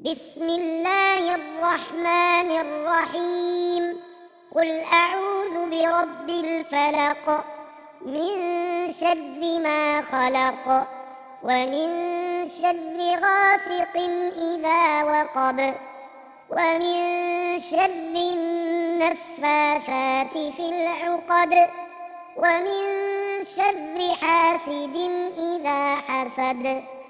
بسم الله الرحمن الرحيم. قل أعوذ برب الفلق، من شر ما خلق، ومن شر غاسق إذا وقب، ومن شر النفاثات في العقد، ومن شر حاسد إذا حسد.